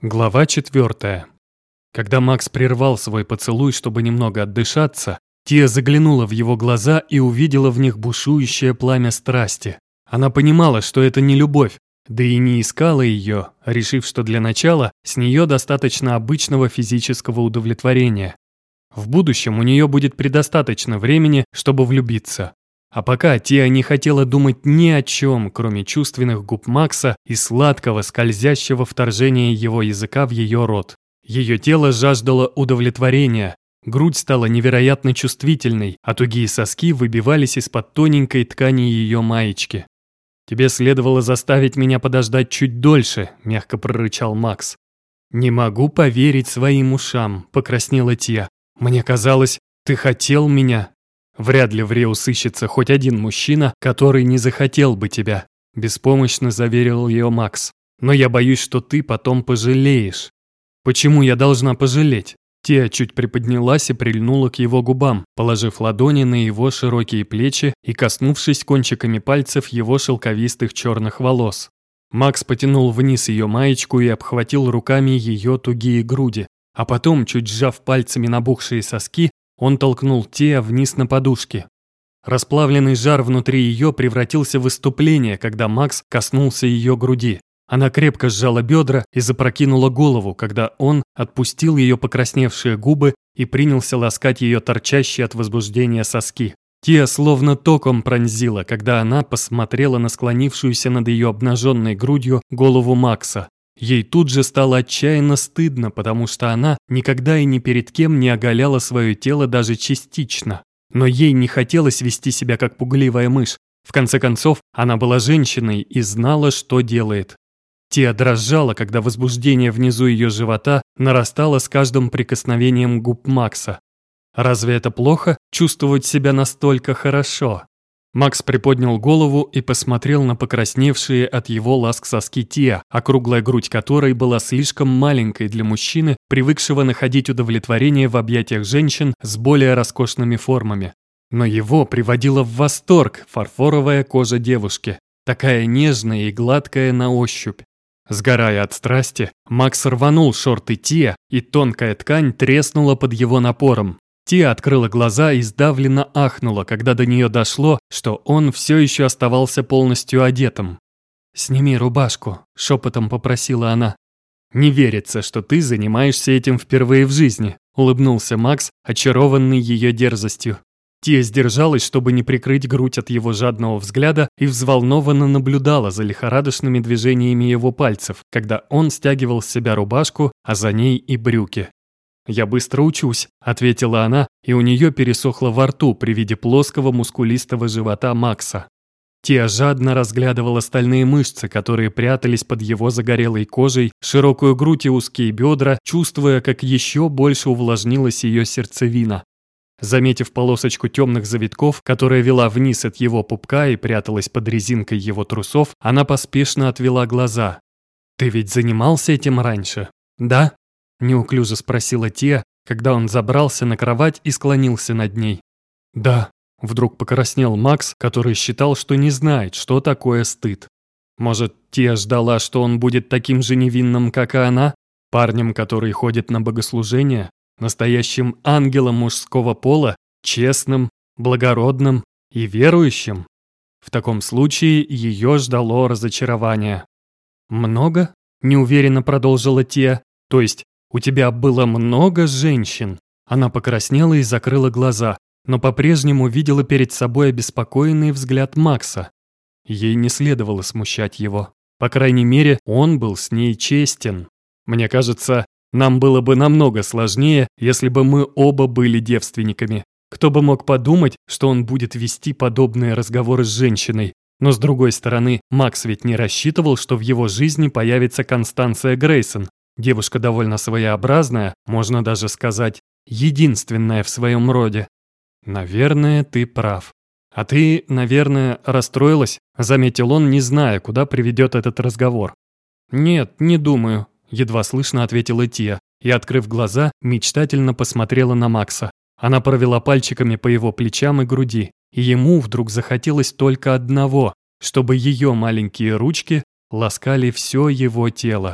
Глава 4. Когда Макс прервал свой поцелуй, чтобы немного отдышаться, Тия заглянула в его глаза и увидела в них бушующее пламя страсти. Она понимала, что это не любовь, да и не искала ее, решив, что для начала с нее достаточно обычного физического удовлетворения. В будущем у нее будет предостаточно времени, чтобы влюбиться. А пока Тия не хотела думать ни о чем, кроме чувственных губ Макса и сладкого, скользящего вторжения его языка в ее рот. Ее тело жаждало удовлетворения, грудь стала невероятно чувствительной, а тугие соски выбивались из-под тоненькой ткани ее маечки. «Тебе следовало заставить меня подождать чуть дольше», – мягко прорычал Макс. «Не могу поверить своим ушам», – покраснела Тия. «Мне казалось, ты хотел меня». «Вряд ли в Рио сыщется хоть один мужчина, который не захотел бы тебя», – беспомощно заверил ее Макс. «Но я боюсь, что ты потом пожалеешь». «Почему я должна пожалеть?» Тия чуть приподнялась и прильнула к его губам, положив ладони на его широкие плечи и коснувшись кончиками пальцев его шелковистых черных волос. Макс потянул вниз ее маечку и обхватил руками ее тугие груди, а потом, чуть сжав пальцами набухшие соски, он толкнул Тия вниз на подушки. Расплавленный жар внутри ее превратился в выступление, когда Макс коснулся ее груди. Она крепко сжала бедра и запрокинула голову, когда он отпустил ее покрасневшие губы и принялся ласкать ее торчащие от возбуждения соски. Тия словно током пронзила, когда она посмотрела на склонившуюся над ее обнаженной грудью голову Макса. Ей тут же стало отчаянно стыдно, потому что она никогда и ни перед кем не оголяла свое тело даже частично. Но ей не хотелось вести себя как пугливая мышь. В конце концов, она была женщиной и знала, что делает. Тия дрожала, когда возбуждение внизу ее живота нарастало с каждым прикосновением губ Макса. Разве это плохо – чувствовать себя настолько хорошо? Макс приподнял голову и посмотрел на покрасневшие от его ласк соски Тия, округлая грудь которой была слишком маленькой для мужчины, привыкшего находить удовлетворение в объятиях женщин с более роскошными формами. Но его приводила в восторг фарфоровая кожа девушки, такая нежная и гладкая на ощупь. Сгорая от страсти, Макс рванул шорты Тия, и тонкая ткань треснула под его напором. Тия открыла глаза и сдавленно ахнула, когда до нее дошло, что он все еще оставался полностью одетым. «Сними рубашку», – шепотом попросила она. «Не верится, что ты занимаешься этим впервые в жизни», – улыбнулся Макс, очарованный ее дерзостью. Тия сдержалась, чтобы не прикрыть грудь от его жадного взгляда, и взволнованно наблюдала за лихорадочными движениями его пальцев, когда он стягивал с себя рубашку, а за ней и брюки. «Я быстро учусь», – ответила она, и у нее пересохло во рту при виде плоского мускулистого живота Макса. Тия жадно разглядывала стальные мышцы, которые прятались под его загорелой кожей, широкую грудь и узкие бедра, чувствуя, как еще больше увлажнилась ее сердцевина. Заметив полосочку темных завитков, которая вела вниз от его пупка и пряталась под резинкой его трусов, она поспешно отвела глаза. «Ты ведь занимался этим раньше?» «Да?» – неуклюже спросила Тия, когда он забрался на кровать и склонился над ней. «Да», – вдруг покраснел Макс, который считал, что не знает, что такое стыд. Может, Тия ждала, что он будет таким же невинным, как и она, парнем, который ходит на богослужение, настоящим ангелом мужского пола, честным, благородным и верующим? В таком случае ее ждало разочарование. «Много?» – неуверенно продолжила Тия. «То есть у тебя было много женщин?» Она покраснела и закрыла глаза, но по-прежнему видела перед собой обеспокоенный взгляд Макса. Ей не следовало смущать его. По крайней мере, он был с ней честен. «Мне кажется, нам было бы намного сложнее, если бы мы оба были девственниками. Кто бы мог подумать, что он будет вести подобные разговоры с женщиной? Но с другой стороны, Макс ведь не рассчитывал, что в его жизни появится Констанция Грейсон. Девушка довольно своеобразная, можно даже сказать, единственная в своем роде. Наверное, ты прав. А ты, наверное, расстроилась, заметил он, не зная, куда приведет этот разговор. Нет, не думаю. Едва слышно ответила Тия и, открыв глаза, мечтательно посмотрела на Макса. Она провела пальчиками по его плечам и груди, и ему вдруг захотелось только одного, чтобы ее маленькие ручки ласкали все его тело.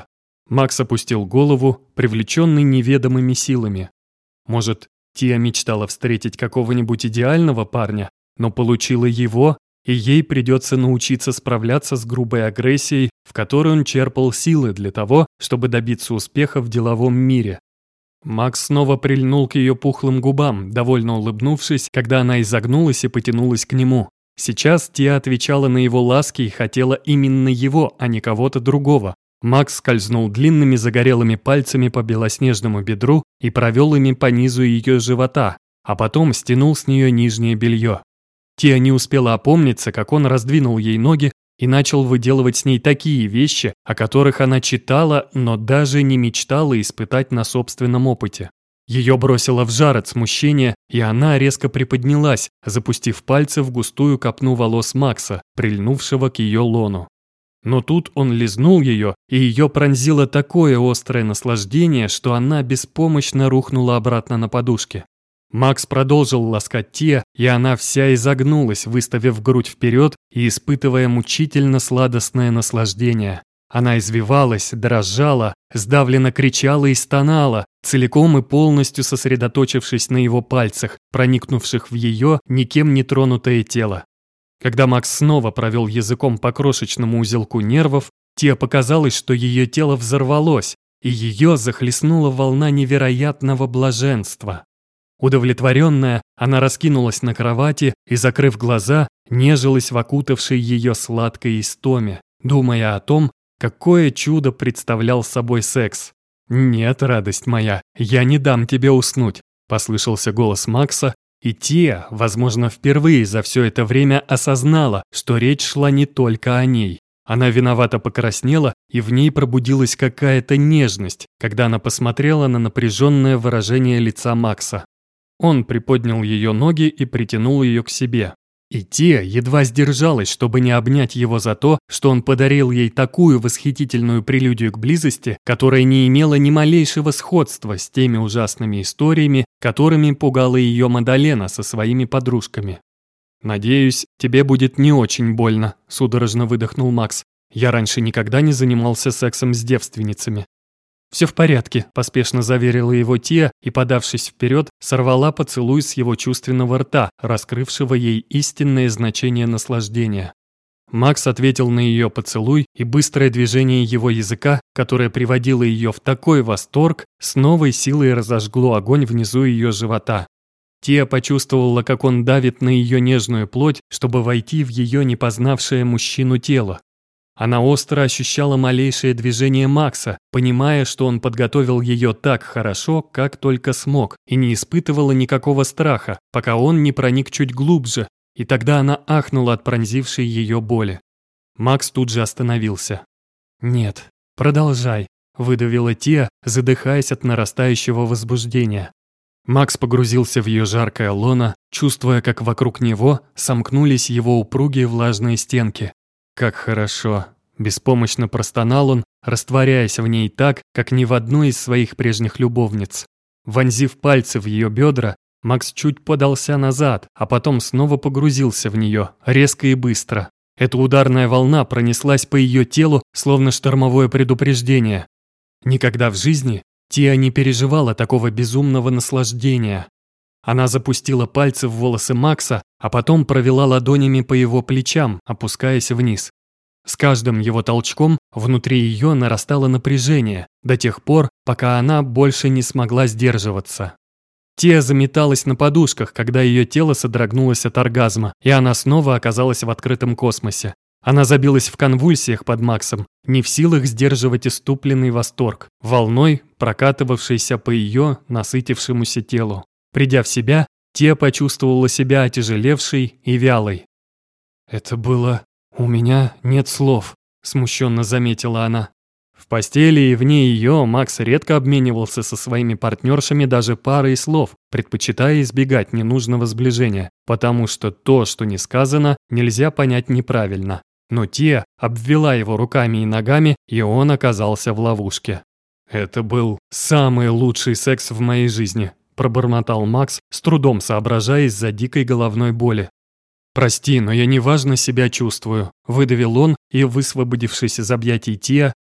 Макс опустил голову, привлеченный неведомыми силами. Может, Тия мечтала встретить какого-нибудь идеального парня, но получила его, и ей придется научиться справляться с грубой агрессией, в которой он черпал силы для того, чтобы добиться успеха в деловом мире. Макс снова прильнул к ее пухлым губам, довольно улыбнувшись, когда она изогнулась и потянулась к нему. Сейчас Тия отвечала на его ласки и хотела именно его, а не кого-то другого. Макс скользнул длинными загорелыми пальцами по белоснежному бедру и провел ими по низу ее живота, а потом стянул с нее нижнее белье. Тия не успела опомниться, как он раздвинул ей ноги и начал выделывать с ней такие вещи, о которых она читала, но даже не мечтала испытать на собственном опыте. Ее бросило в жар от смущения, и она резко приподнялась, запустив пальцы в густую копну волос Макса, прильнувшего к ее лону. Но тут он лизнул ее, и ее пронзило такое острое наслаждение, что она беспомощно рухнула обратно на подушке. Макс продолжил ласкать Тия, и она вся изогнулась, выставив грудь вперед и испытывая мучительно сладостное наслаждение. Она извивалась, дрожала, сдавленно кричала и стонала, целиком и полностью сосредоточившись на его пальцах, проникнувших в ее никем не тронутое тело. Когда Макс снова провел языком по крошечному узелку нервов, Тия показалось, что ее тело взорвалось, и ее захлестнула волна невероятного блаженства. Удовлетворенная, она раскинулась на кровати и, закрыв глаза, нежилась в окутавшей ее сладкой истоме, думая о том, какое чудо представлял собой секс. «Нет, радость моя, я не дам тебе уснуть», – послышался голос Макса, и Тия, возможно, впервые за все это время осознала, что речь шла не только о ней. Она виновато покраснела, и в ней пробудилась какая-то нежность, когда она посмотрела на напряженное выражение лица Макса. Он приподнял ее ноги и притянул ее к себе. И Тия едва сдержалась, чтобы не обнять его за то, что он подарил ей такую восхитительную прелюдию к близости, которая не имела ни малейшего сходства с теми ужасными историями, которыми пугала ее Мадалена со своими подружками. «Надеюсь, тебе будет не очень больно», – судорожно выдохнул Макс. «Я раньше никогда не занимался сексом с девственницами». «Все в порядке», – поспешно заверила его Тия и, подавшись вперед, сорвала поцелуй с его чувственного рта, раскрывшего ей истинное значение наслаждения. Макс ответил на ее поцелуй, и быстрое движение его языка, которое приводило ее в такой восторг, с новой силой разожгло огонь внизу ее живота. Тия почувствовала, как он давит на ее нежную плоть, чтобы войти в ее не познавшее мужчину тело. Она остро ощущала малейшее движение Макса, понимая, что он подготовил ее так хорошо, как только смог, и не испытывала никакого страха, пока он не проник чуть глубже, и тогда она ахнула от пронзившей ее боли. Макс тут же остановился. «Нет, продолжай», – выдавила Тия, задыхаясь от нарастающего возбуждения. Макс погрузился в ее жаркое лоно, чувствуя, как вокруг него сомкнулись его упругие влажные стенки. «Как хорошо!» – беспомощно простонал он, растворяясь в ней так, как ни в одной из своих прежних любовниц. Вонзив пальцы в ее бедра, Макс чуть подался назад, а потом снова погрузился в нее, резко и быстро. Эта ударная волна пронеслась по ее телу, словно штормовое предупреждение. Никогда в жизни Тия не переживала такого безумного наслаждения. Она запустила пальцы в волосы Макса, а потом провела ладонями по его плечам, опускаясь вниз. С каждым его толчком внутри ее нарастало напряжение, до тех пор, пока она больше не смогла сдерживаться. Тия заметалась на подушках, когда ее тело содрогнулось от оргазма, и она снова оказалась в открытом космосе. Она забилась в конвульсиях под Максом, не в силах сдерживать иступленный восторг, волной, прокатывавшейся по ее насытившемуся телу. Придя в себя, Тия почувствовала себя отяжелевшей и вялой. «Это было... у меня нет слов», – смущенно заметила она. В постели и вне ее Макс редко обменивался со своими партнершами даже парой слов, предпочитая избегать ненужного сближения, потому что то, что не сказано, нельзя понять неправильно. Но Тия обвела его руками и ногами, и он оказался в ловушке. «Это был самый лучший секс в моей жизни», – пробормотал Макс, с трудом соображая из-за дикой головной боли. «Прости, но я неважно себя чувствую», – выдавил он и, высвободившись из объятий Тия,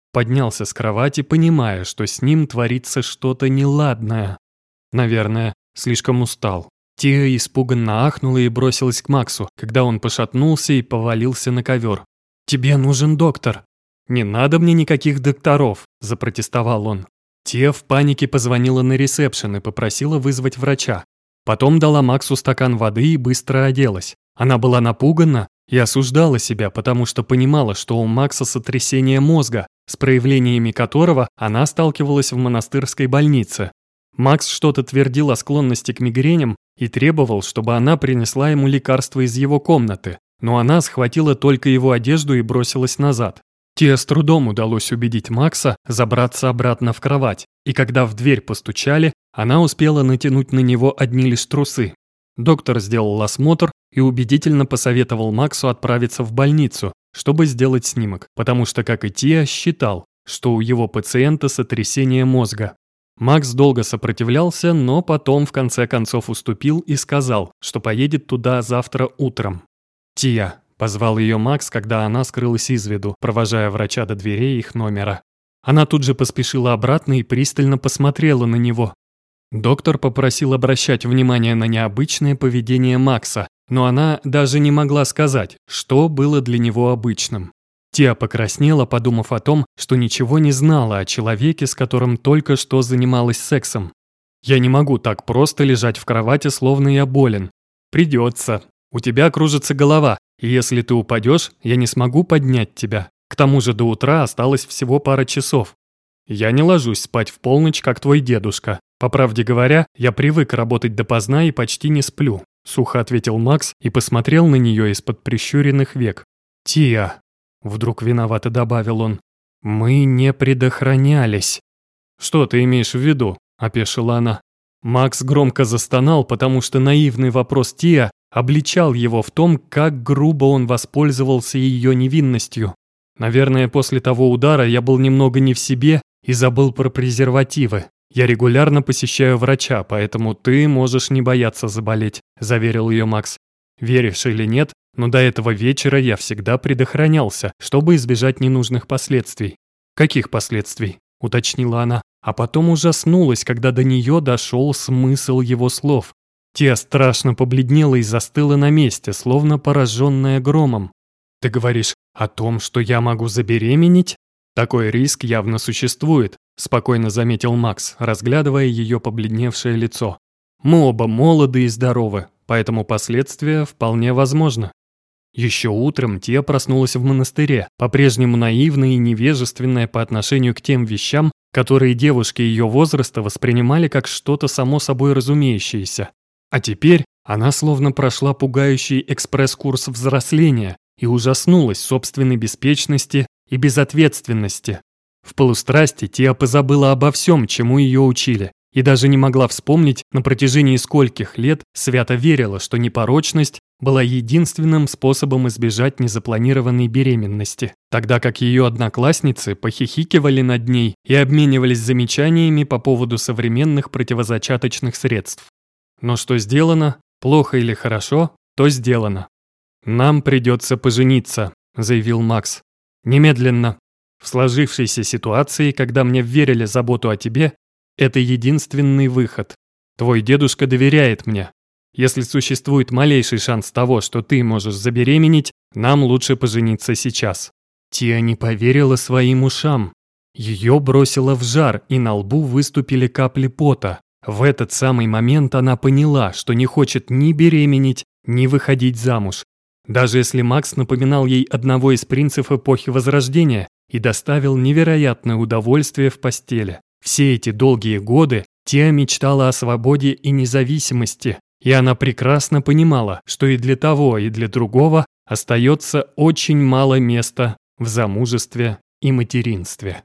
поднялся с кровати, понимая, что с ним творится что-то неладное. Наверное, слишком устал. Тия испуганно ахнула и бросилась к Максу, когда он пошатнулся и повалился на ковер. «Тебе нужен доктор». «Не надо мне никаких докторов», – запротестовал он. Тия в панике позвонила на ресепшн и попросила вызвать врача. Потом дала Максу стакан воды и быстро оделась. Она была напугана и осуждала себя, потому что понимала, что у Макса сотрясение мозга, с проявлениями которого она сталкивалась в монастырской больнице. Макс что-то твердил о склонности к мигреням и требовал, чтобы она принесла ему лекарство из его комнаты, но она схватила только его одежду и бросилась назад. Тия с трудом удалось убедить Макса забраться обратно в кровать, и когда в дверь постучали, она успела натянуть на него одни лишь трусы. Доктор сделал осмотр и убедительно посоветовал Максу отправиться в больницу, чтобы сделать снимок, потому что, как и Тия, считал, что у его пациента сотрясение мозга. Макс долго сопротивлялся, но потом в конце концов уступил и сказал, что поедет туда завтра утром. «Тия», – позвал ее Макс, когда она скрылась из виду, провожая врача до дверей их номера. Она тут же поспешила обратно и пристально посмотрела на него. Доктор попросил обращать внимание на необычное поведение Макса, но она даже не могла сказать, что было для него обычным. Тия покраснела, подумав о том, что ничего не знала о человеке, с которым только что занималась сексом. «Я не могу так просто лежать в кровати, словно я болен. Придется. У тебя кружится голова, и если ты упадешь, я не смогу поднять тебя. К тому же до утра осталось всего пара часов. Я не ложусь спать в полночь, как твой дедушка. По правде говоря, я привык работать допоздна и почти не сплю», – сухо ответил Макс и посмотрел на нее из-под прищуренных век. «Тия», – вдруг виновато добавил он, – «мы не предохранялись». «Что ты имеешь в виду?» – опешила она. Макс громко застонал, потому что наивный вопрос Тия обличал его в том, как грубо он воспользовался ее невинностью. «Наверное, после того удара я был немного не в себе и забыл про презервативы. Я регулярно посещаю врача, поэтому ты можешь не бояться заболеть», – заверил ее Макс. «Веришь или нет, но до этого вечера я всегда предохранялся, чтобы избежать ненужных последствий». «Каких последствий?» – уточнила она, а потом ужаснулась, когда до нее дошел смысл его слов. Тия страшно побледнела и застыла на месте, словно пораженная громом. «Ты говоришь о том, что я могу забеременеть? Такой риск явно существует», – спокойно заметил Макс, разглядывая ее побледневшее лицо. «Мы оба молоды и здоровы, поэтому последствия вполне возможны». Еще утром Тия проснулась в монастыре, по-прежнему наивная и невежественная по отношению к тем вещам, которые девушки ее возраста воспринимали как что-то само собой разумеющееся. А теперь она словно прошла пугающий экспресс-курс взросления и ужаснулась собственной беспечности и безответственности. В полустрасти Тия позабыла обо всем, чему ее учили, и даже не могла вспомнить, на протяжении скольких лет свято верила, что непорочность была единственным способом избежать незапланированной беременности, тогда как ее одноклассницы похихикивали над ней и обменивались замечаниями по поводу современных противозачаточных средств. Но что сделано, плохо или хорошо, то сделано. «Нам придется пожениться», – заявил Макс. «Немедленно. В сложившейся ситуации, когда мне вверили заботу о тебе, это единственный выход. Твой дедушка доверяет мне. Если существует малейший шанс того, что ты можешь забеременеть, нам лучше пожениться сейчас». Тия не поверила своим ушам. Ее бросило в жар, и на лбу выступили капли пота. В этот самый момент она поняла, что не хочет ни беременеть, ни выходить замуж. Даже если Макс напоминал ей одного из принцев эпохи Возрождения и доставил невероятное удовольствие в постели. Все эти долгие годы Тия мечтала о свободе и независимости, и она прекрасно понимала, что и для того, и для другого остается очень мало места в замужестве и материнстве.